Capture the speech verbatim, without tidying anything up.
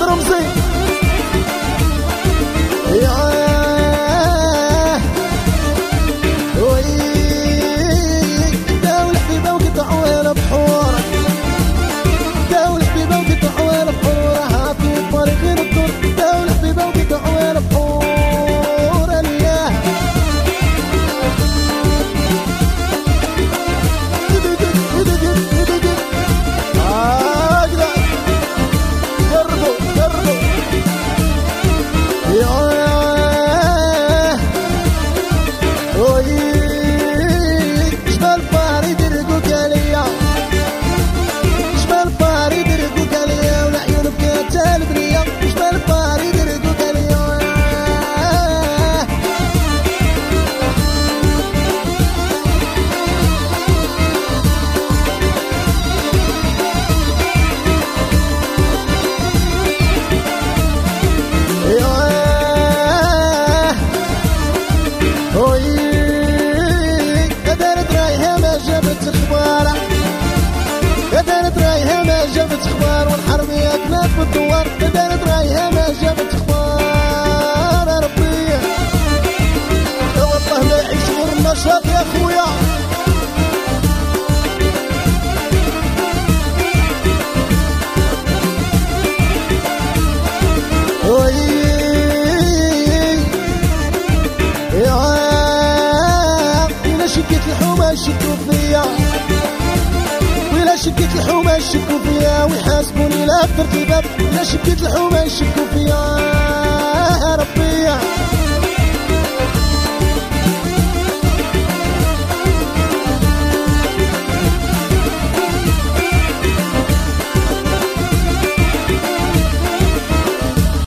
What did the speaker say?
رمزي يا جابت اخبار والحربيات ناس بالدوار بدات رايها ما جابت اخبار يا ربي يا والله ما يعيش غير النشاط يا خويا وي يا الا شكيت الحومه يشكوا فيا ولا شكيت الحومه يشكوا فيا ويحاسبوني لا في ارتباط. لا شكيت الحومه يشكوا فيا يا ربي